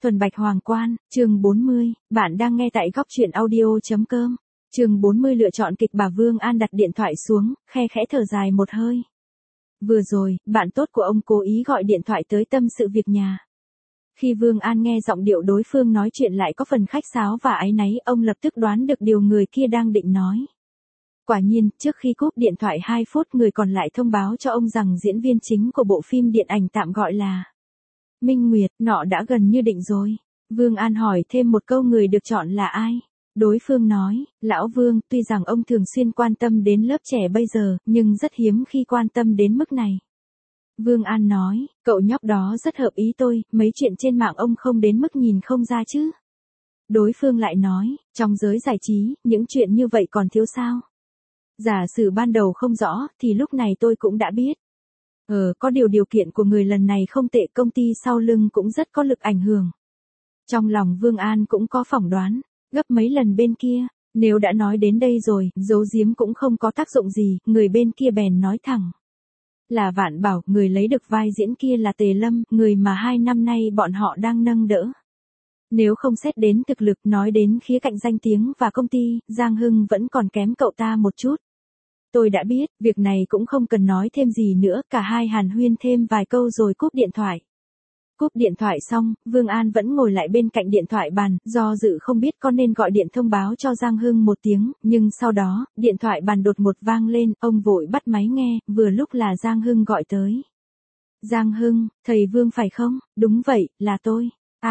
Thuần Bạch Hoàng Quan, chương 40, bạn đang nghe tại góc truyện audio.com. Chương 40 lựa chọn kịch bà Vương An đặt điện thoại xuống, khe khẽ thở dài một hơi. Vừa rồi, bạn tốt của ông cố ý gọi điện thoại tới tâm sự việc nhà. Khi Vương An nghe giọng điệu đối phương nói chuyện lại có phần khách sáo và áy náy, ông lập tức đoán được điều người kia đang định nói. Quả nhiên, trước khi cúp điện thoại 2 phút người còn lại thông báo cho ông rằng diễn viên chính của bộ phim điện ảnh tạm gọi là Minh Nguyệt, nọ đã gần như định rồi. Vương An hỏi thêm một câu người được chọn là ai? Đối phương nói, Lão Vương, tuy rằng ông thường xuyên quan tâm đến lớp trẻ bây giờ, nhưng rất hiếm khi quan tâm đến mức này. Vương An nói, cậu nhóc đó rất hợp ý tôi, mấy chuyện trên mạng ông không đến mức nhìn không ra chứ. Đối phương lại nói, trong giới giải trí, những chuyện như vậy còn thiếu sao? Giả sử ban đầu không rõ, thì lúc này tôi cũng đã biết. Có điều kiện của người lần này không tệ, công ty sau lưng cũng rất có lực ảnh hưởng. Trong lòng Vương An cũng có phỏng đoán, gấp mấy lần bên kia, nếu đã nói đến đây rồi, giấu giếm cũng không có tác dụng gì, người bên kia bèn nói thẳng. Là Vạn Bảo, người lấy được vai diễn kia là Tề Lâm, người mà 2 năm nay bọn họ đang nâng đỡ. Nếu không xét đến thực lực, nói đến khía cạnh danh tiếng và công ty, Giang Hưng vẫn còn kém cậu ta một chút. Tôi đã biết, việc này cũng không cần nói thêm gì nữa, cả hai hàn huyên thêm vài câu rồi cúp điện thoại. Cúp điện thoại xong, Vương An vẫn ngồi lại bên cạnh điện thoại bàn, do dự không biết có nên gọi điện thông báo cho Giang Hưng một tiếng, nhưng sau đó, điện thoại bàn đột ngột vang lên, ông vội bắt máy nghe, vừa lúc là Giang Hưng gọi tới. Giang Hưng, thầy Vương phải không? Đúng vậy, là tôi.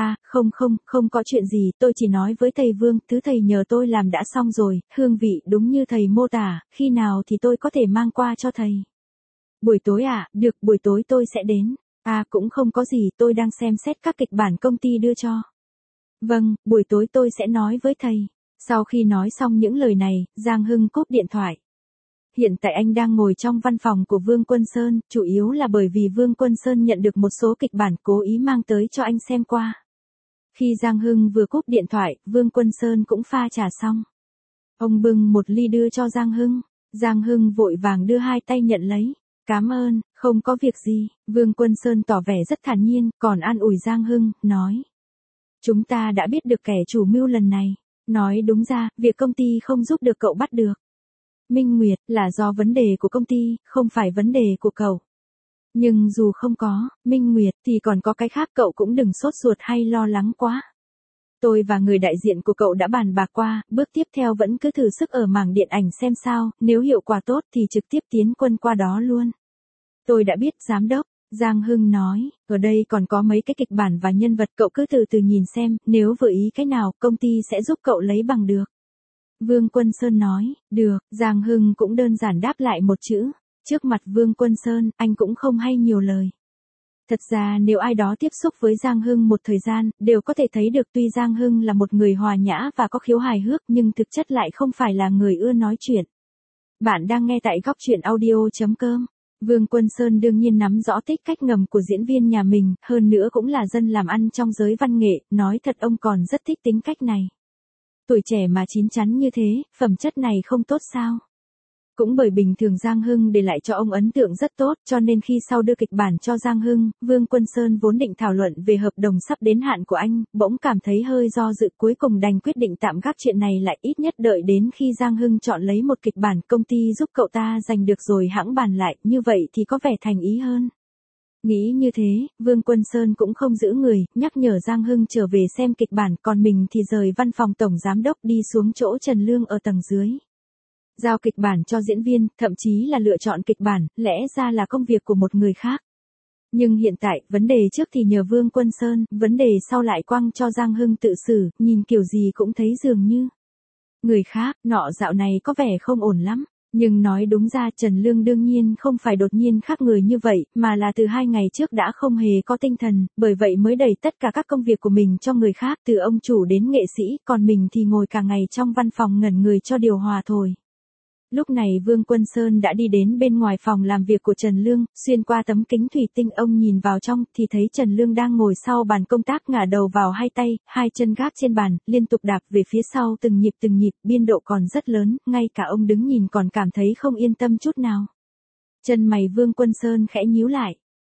Không có chuyện gì, tôi chỉ nói với thầy Vương, thứ thầy nhờ tôi làm đã xong rồi, hương vị đúng như thầy mô tả, khi nào thì tôi có thể mang qua cho thầy. Buổi tối à, được, buổi tối tôi sẽ đến. Cũng không có gì, tôi đang xem xét các kịch bản công ty đưa cho. Vâng, buổi tối tôi sẽ nói với thầy. Sau khi nói xong những lời này, Giang Hưng cúp điện thoại. Hiện tại anh đang ngồi trong văn phòng của Vương Quân Sơn, chủ yếu là bởi vì Vương Quân Sơn nhận được một số kịch bản cố ý mang tới cho anh xem qua. Khi Giang Hưng vừa cúp điện thoại, Vương Quân Sơn cũng pha trà xong. Ông bưng một ly đưa cho Giang Hưng. Giang Hưng vội vàng đưa 2 tay nhận lấy. Cảm ơn, không có việc gì. Vương Quân Sơn tỏ vẻ rất thản nhiên, còn an ủi Giang Hưng, nói. Chúng ta đã biết được kẻ chủ mưu lần này. Nói đúng ra, việc công ty không giúp được cậu bắt được Minh Nguyệt là do vấn đề của công ty, không phải vấn đề của cậu. Nhưng dù không có Minh Nguyệt thì còn có cái khác, cậu cũng đừng sốt ruột hay lo lắng quá. Tôi và người đại diện của cậu đã bàn bạc qua, bước tiếp theo vẫn cứ thử sức ở mảng điện ảnh xem sao, nếu hiệu quả tốt thì trực tiếp tiến quân qua đó luôn. Tôi đã biết giám đốc, Giang Hưng nói, ở đây còn có mấy cái kịch bản và nhân vật, cậu cứ từ từ nhìn xem, nếu vừa ý cái nào, công ty sẽ giúp cậu lấy bằng được. Vương Quân Sơn nói, được, Giang Hưng cũng đơn giản đáp lại một chữ. Trước mặt Vương Quân Sơn, anh cũng không hay nhiều lời. Thật ra nếu ai đó tiếp xúc với Giang Hưng một thời gian, đều có thể thấy được tuy Giang Hưng là một người hòa nhã và có khiếu hài hước nhưng thực chất lại không phải là người ưa nói chuyện. Bạn đang nghe tại góc truyện audio.com. Vương Quân Sơn đương nhiên nắm rõ tích cách ngầm của diễn viên nhà mình, hơn nữa cũng là dân làm ăn trong giới văn nghệ, nói thật ông còn rất thích tính cách này. Tuổi trẻ mà chín chắn như thế, phẩm chất này không tốt sao? Cũng bởi bình thường Giang Hưng để lại cho ông ấn tượng rất tốt, cho nên khi sau đưa kịch bản cho Giang Hưng, Vương Quân Sơn vốn định thảo luận về hợp đồng sắp đến hạn của anh, bỗng cảm thấy hơi do dự, cuối cùng đành quyết định tạm gác chuyện này lại, ít nhất đợi đến khi Giang Hưng chọn lấy một kịch bản công ty giúp cậu ta giành được rồi hãng bàn lại, như vậy thì có vẻ thành ý hơn. Nghĩ như thế, Vương Quân Sơn cũng không giữ người, nhắc nhở Giang Hưng trở về xem kịch bản, còn mình thì rời văn phòng tổng giám đốc đi xuống chỗ Trần Lương ở tầng dưới. Giao kịch bản cho diễn viên, thậm chí là lựa chọn kịch bản, lẽ ra là công việc của một người khác. Nhưng hiện tại, vấn đề trước thì nhờ Vương Quân Sơn, vấn đề sau lại quăng cho Giang Hưng tự xử, nhìn kiểu gì cũng thấy dường như người khác, nọ dạo này có vẻ không ổn lắm. Nhưng nói đúng ra Trần Lương đương nhiên không phải đột nhiên khác người như vậy, mà là từ 2 ngày trước đã không hề có tinh thần, bởi vậy mới đẩy tất cả các công việc của mình cho người khác, từ ông chủ đến nghệ sĩ, còn mình thì ngồi cả ngày trong văn phòng ngẩn người cho điều hòa thôi. Lúc này Vương Quân Sơn đã đi đến bên ngoài phòng làm việc của Trần Lương, xuyên qua tấm kính thủy tinh ông nhìn vào trong thì thấy Trần Lương đang ngồi sau bàn công tác ngả đầu vào 2 tay, 2 chân gác trên bàn, liên tục đạp về phía sau từng nhịp, biên độ còn rất lớn, ngay cả ông đứng nhìn còn cảm thấy không yên tâm chút nào. Chân mày Vương Quân Sơn khẽ nhíu lại.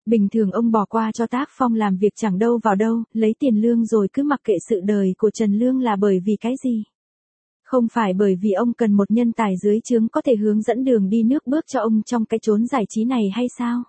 Bình thường ông bỏ qua cho tác phong làm việc chẳng đâu vào đâu, lấy tiền lương rồi cứ mặc kệ sự đời của Trần Lương là bởi vì cái gì? Không phải bởi vì ông cần một nhân tài dưới trướng có thể hướng dẫn đường đi nước bước cho ông trong cái chốn giải trí này hay sao?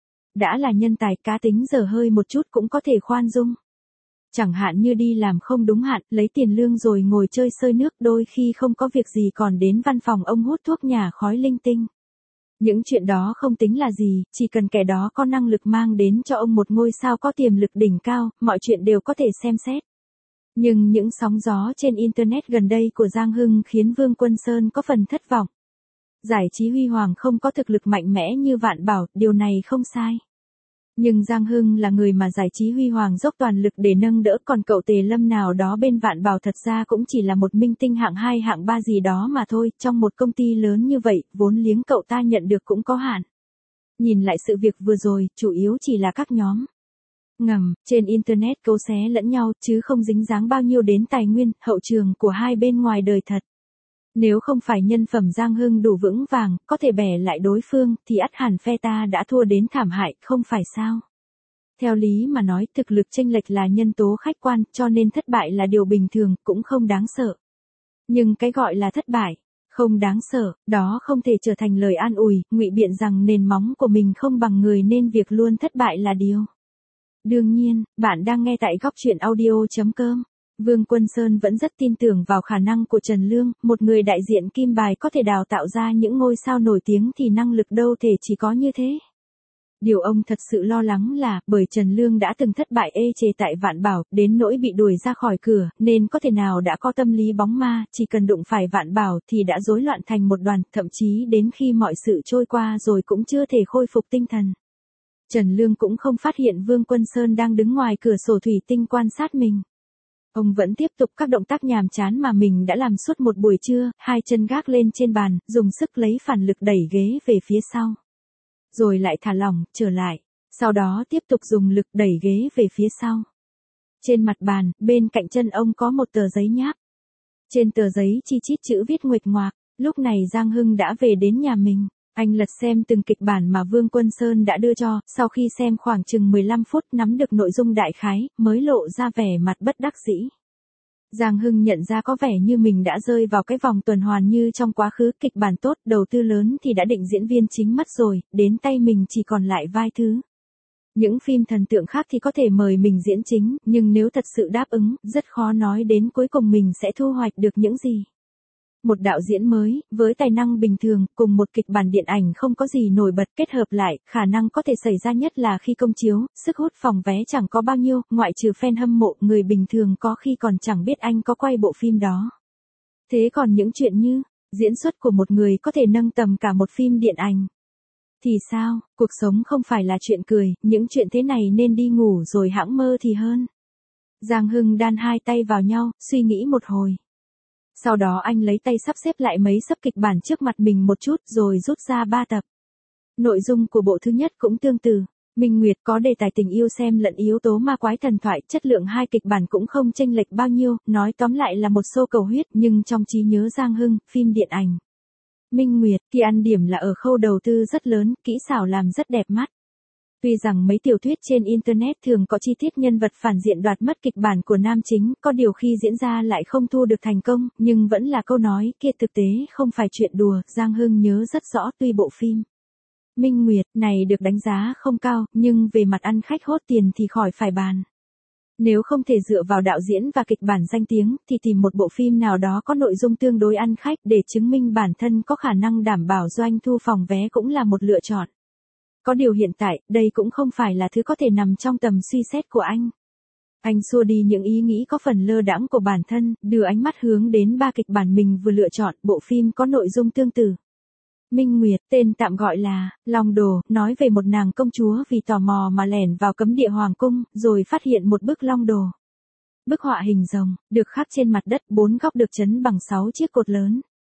Đã là nhân tài cá tính dở hơi một chút cũng có thể khoan dung. Chẳng hạn như đi làm không đúng hạn, lấy tiền lương rồi ngồi chơi sơi nước, đôi khi không có việc gì còn đến văn phòng ông hút thuốc nhả khói linh tinh. Những chuyện đó không tính là gì, chỉ cần kẻ đó có năng lực mang đến cho ông một ngôi sao có tiềm lực đỉnh cao, mọi chuyện đều có thể xem xét. Nhưng những sóng gió trên Internet gần đây của Giang Hưng khiến Vương Quân Sơn có phần thất vọng. Giải trí huy hoàng không có thực lực mạnh mẽ như Vạn Bảo, điều này không sai. Nhưng Giang Hưng là người mà giải trí huy hoàng dốc toàn lực để nâng đỡ, còn cậu Tề Lâm nào đó bên Vạn Bảo thật ra cũng chỉ là một minh tinh hạng 2 hạng 3 gì đó mà thôi, trong một công ty lớn như vậy, vốn liếng cậu ta nhận được cũng có hạn. Nhìn lại sự việc vừa rồi, chủ yếu chỉ là các nhóm ngầm trên Internet cấu xé lẫn nhau chứ không dính dáng bao nhiêu đến tài nguyên, hậu trường của hai bên ngoài đời thật. Nếu không phải nhân phẩm Giang Hưng đủ vững vàng, có thể bẻ lại đối phương, thì ắt hẳn phe ta đã thua đến thảm hại, không phải sao? Theo lý mà nói, thực lực chênh lệch là nhân tố khách quan, cho nên thất bại là điều bình thường, cũng không đáng sợ. Nhưng cái gọi là thất bại, không đáng sợ, đó không thể trở thành lời an ủi, ngụy biện rằng nền móng của mình không bằng người nên việc luôn thất bại là điều đương nhiên. Bạn đang nghe tại góc truyện audio.com. Vương Quân Sơn vẫn rất tin tưởng vào khả năng của Trần Lương, một người đại diện kim bài có thể đào tạo ra những ngôi sao nổi tiếng thì năng lực đâu thể chỉ có như thế. Điều ông thật sự lo lắng là, bởi Trần Lương đã từng thất bại ê chề tại Vạn Bảo, đến nỗi bị đuổi ra khỏi cửa, nên có thể nào đã có tâm lý bóng ma, chỉ cần đụng phải Vạn Bảo thì đã rối loạn thành một đoàn, thậm chí đến khi mọi sự trôi qua rồi cũng chưa thể khôi phục tinh thần. Trần Lương cũng không phát hiện Vương Quân Sơn đang đứng ngoài cửa sổ thủy tinh quan sát mình. Ông vẫn tiếp tục các động tác nhàm chán mà mình đã làm suốt một buổi trưa, hai chân gác lên trên bàn, dùng sức lấy phản lực đẩy ghế về phía sau. Rồi lại thả lỏng, trở lại. Sau đó tiếp tục dùng lực đẩy ghế về phía sau. Trên mặt bàn, bên cạnh chân ông có một tờ giấy nháp. Trên tờ giấy chi chít chữ viết nguệch ngoạc. Lúc này Giang Hưng đã về đến nhà mình. Anh lật xem từng kịch bản mà Vương Quân Sơn đã đưa cho, sau khi xem khoảng chừng 15 phút nắm được nội dung đại khái, mới lộ ra vẻ mặt bất đắc dĩ. Giang Hưng nhận ra có vẻ như mình đã rơi vào cái vòng tuần hoàn như trong quá khứ, kịch bản tốt, đầu tư lớn thì đã định diễn viên chính mất rồi, đến tay mình chỉ còn lại vai thứ. Những phim thần tượng khác thì có thể mời mình diễn chính, nhưng nếu thật sự đáp ứng, rất khó nói đến cuối cùng mình sẽ thu hoạch được những gì. Một đạo diễn mới, với tài năng bình thường, cùng một kịch bản điện ảnh không có gì nổi bật kết hợp lại, khả năng có thể xảy ra nhất là khi công chiếu, sức hút phòng vé chẳng có bao nhiêu, ngoại trừ fan hâm mộ, người bình thường có khi còn chẳng biết anh có quay bộ phim đó. Thế còn những chuyện như, diễn xuất của một người có thể nâng tầm cả một phim điện ảnh. Thì sao, cuộc sống không phải là chuyện cười, những chuyện thế này nên đi ngủ rồi hãng mơ thì hơn. Giang Hưng đan hai tay vào nhau, suy nghĩ một hồi. Sau đó anh lấy tay sắp xếp lại mấy sấp kịch bản trước mặt mình một chút rồi rút ra 3 tập. Nội dung của bộ thứ nhất cũng tương tự. Minh Nguyệt có đề tài tình yêu xem lẫn yếu tố ma quái thần thoại, chất lượng hai kịch bản cũng không chênh lệch bao nhiêu, nói tóm lại là một show cầu huyết, nhưng trong trí nhớ Giang Hưng, phim điện ảnh Minh Nguyệt thì ăn điểm là ở khâu đầu tư rất lớn, kỹ xảo làm rất đẹp mắt. Tuy rằng mấy tiểu thuyết trên Internet thường có chi tiết nhân vật phản diện đoạt mất kịch bản của nam chính, có điều khi diễn ra lại không thu được thành công, nhưng vẫn là câu nói kia thực tế không phải chuyện đùa, Giang Hưng nhớ rất rõ tuy bộ phim Minh Nguyệt này được đánh giá không cao, nhưng về mặt ăn khách hốt tiền thì khỏi phải bàn. Nếu không thể dựa vào đạo diễn và kịch bản danh tiếng, thì tìm một bộ phim nào đó có nội dung tương đối ăn khách để chứng minh bản thân có khả năng đảm bảo doanh thu phòng vé cũng là một lựa chọn. Có điều hiện tại, đây cũng không phải là thứ có thể nằm trong tầm suy xét của anh. Anh xua đi những ý nghĩ có phần lơ đãng của bản thân, đưa ánh mắt hướng đến 3 kịch bản mình vừa lựa chọn, bộ phim có nội dung tương tự. Minh Nguyệt, tên tạm gọi là Long Đồ, nói về một nàng công chúa vì tò mò mà lẻn vào cấm địa hoàng cung, rồi phát hiện một bức long đồ. Bức họa hình rồng, được khắc trên mặt đất, 4 góc được chấn bằng 6 chiếc cột lớn.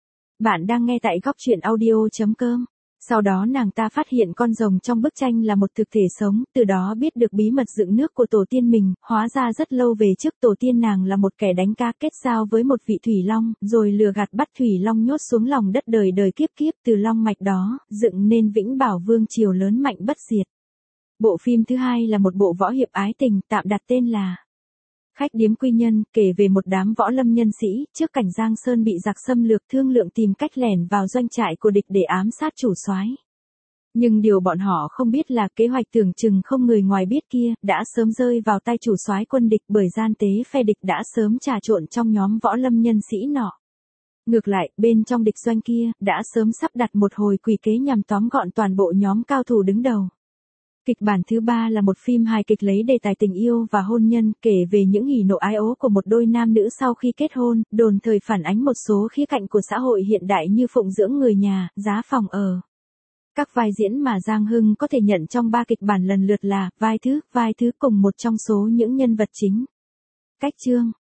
Bạn đang nghe tại góc truyện audio.com. Sau đó nàng ta phát hiện con rồng trong bức tranh là một thực thể sống, từ đó biết được bí mật dựng nước của tổ tiên mình, hóa ra rất lâu về trước tổ tiên nàng là một kẻ đánh cá kết giao với một vị thủy long, rồi lừa gạt bắt thủy long nhốt xuống lòng đất đời đời kiếp kiếp, từ long mạch đó, dựng nên Vĩnh Bảo Vương triều lớn mạnh bất diệt. Bộ phim thứ hai là một bộ võ hiệp ái tình, tạm đặt tên là Khách điếm quy nhân, kể về một đám võ lâm nhân sĩ, trước cảnh Giang Sơn bị giặc xâm lược thương lượng tìm cách lẻn vào doanh trại của địch để ám sát chủ soái. Nhưng điều bọn họ không biết là kế hoạch tưởng chừng không người ngoài biết kia, đã sớm rơi vào tay chủ soái quân địch bởi gian tế phe địch đã sớm trà trộn trong nhóm võ lâm nhân sĩ nọ. Ngược lại, bên trong địch doanh kia, đã sớm sắp đặt một hồi quỷ kế nhằm tóm gọn toàn bộ nhóm cao thủ đứng đầu. Kịch bản thứ ba là một phim hài kịch lấy đề tài tình yêu và hôn nhân, kể về những hỉ nộ ái ố của một đôi nam nữ sau khi kết hôn, đồng thời phản ánh một số khía cạnh của xã hội hiện đại như phụng dưỡng người nhà, giá phòng ở. Các vai diễn mà Giang Hưng có thể nhận trong 3 kịch bản lần lượt là vai thứ cùng một trong số những nhân vật chính. Cách chương